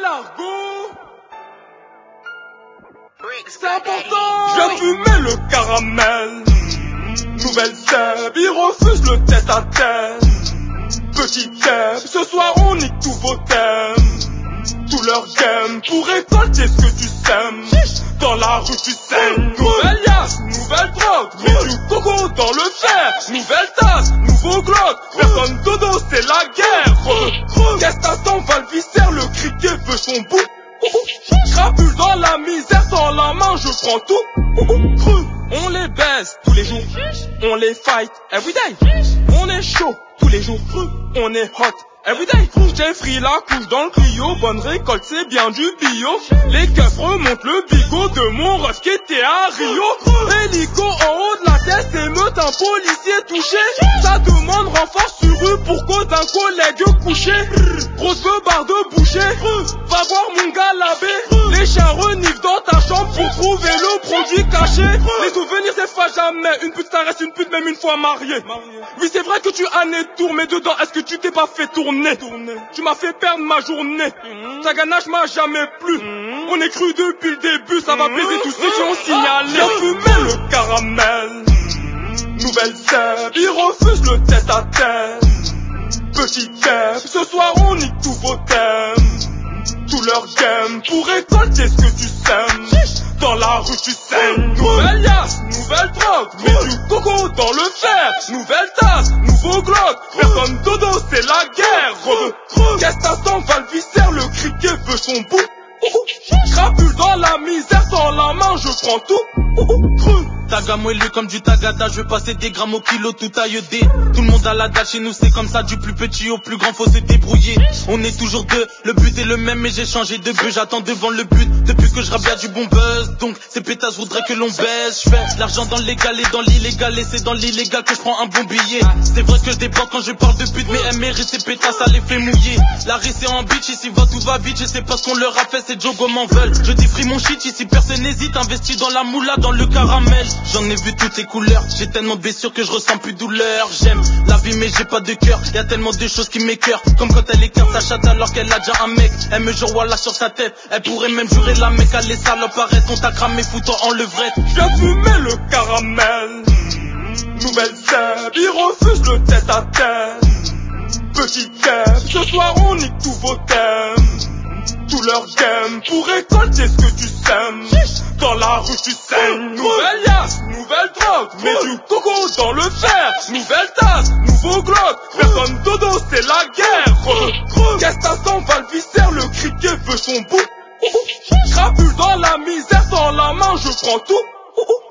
l'argot. C'est important. Je viens fumer le caramel. Nouvelle Seb, il refuse le tête à tête. Petit Seb, ce soir on nique tous vos thèmes. Tout leur game pour récolter ce que tu sèmes. Dans la rue tu saignes. Nouvelle yasse, nouvelle drogue, mets du coco dans le fer. Nouvelle tasse, nouveau glock, personne dodo c'est la guerre. Qu'est-ce t'attends, va le viscère, le criquet veut son bout. Crapule dans la misère, dans la main je prends tout. On les baisse tous les jours, on les fight everyday. On est chaud tous les jours, on est hot everyday. J'ai free la couche dans le Clio, bonne récolte c'est bien du bio. Les keufs remontent le bigot de mon ref qui était à Rio. Hélico en haut de la tête, émeute un policier touché. Ça demande renfort sur rue pour cause d'un collègue couché. Grosse barre de boucher, va voir mon gars l'abbé. Les chats reniflent dans ta chambre pour trouver le produit caché. Les souvenirs s'effacent jamais, une pute ça reste une pute même une fois mariée. Oui c'est vrai que tu as né tour, mais dedans est-ce que tu t'es pas fait tourner? Tu m'as fait perdre ma journée, ta ganache m'a jamais plu. On est cru depuis le début, ça va baiser tous ceux qui ont signalé. Viens fumer le caramel. Nouvelle Seb, il refuse le tête à tête. Petit Seb, ce soir on nique tous vos thèmes. Tout leur game pour récolter ce que tu sèmes. Dans la rue tu saignes. Nouvelle yasse, nouvelle drogue, mets du coco dans le fer. Nouvelle tasse, nouveau glock, personne dodo c'est la guerre. Qu'est-ce t'attends, va le viscère, le criquet veut son bout. Crapule dans la misère, dans la main je prends tout. Taga moelleux comme du tagada, je vais passer des grammes au kilo tout tailledé. Tout le monde à la dalle chez nous c'est comme ça, du plus petit au plus grand faut se débrouiller. On est toujours deux, le but est le même mais j'ai changé de but. J'attends devant le but, depuis que je rappe y'a du bon buzz. Donc ces pétasses voudraient que l'on baisse. Je fais l'argent dans le légal et dans l'illégal, et c'est dans l'illégal que je prends un bon billet. C'est vrai que je déborde quand je parle de but, mais elle mérite ces pétasses, ça les fait mouiller. La rue c'est en bitch, ici va tout va vite, je sais pas ce qu'on leur a fait, ces jogos m'en veulent. Je dis free mon shit, ici personne n'hésite, investi dans la moula, dans le caramel. J'en ai vu toutes les couleurs, j'ai tellement de blessures que je ressens plus douleur. J'aime la vie mais j'ai pas de cœur, y'a tellement de choses qui m'écœurent. Comme quand elle écarte sa chatte alors qu'elle a déjà un mec. Elle me jure voilà sur sa tête, elle pourrait même jurer la mec. Elle les salopes arrête, on t'a cramé foutant en levrette. J'viens fumer le caramel. Nouvelle Seb, il refuse le tête à tête. Petit Seb, ce soir on nique tous vos thèmes. Tout leur game pour récolter ce que tu sèmes. Dans la rue tu saignes. Nouvelle yasse, nouvelle drogue, mets du coco dans le fer. Nouvelle tasse, nouveau glock, personne dodo c'est la guerre. Qu'est-ce t'attends, va le viscère, le criquet veut son bout. Crapule dans la misère, dans la main je prends tout.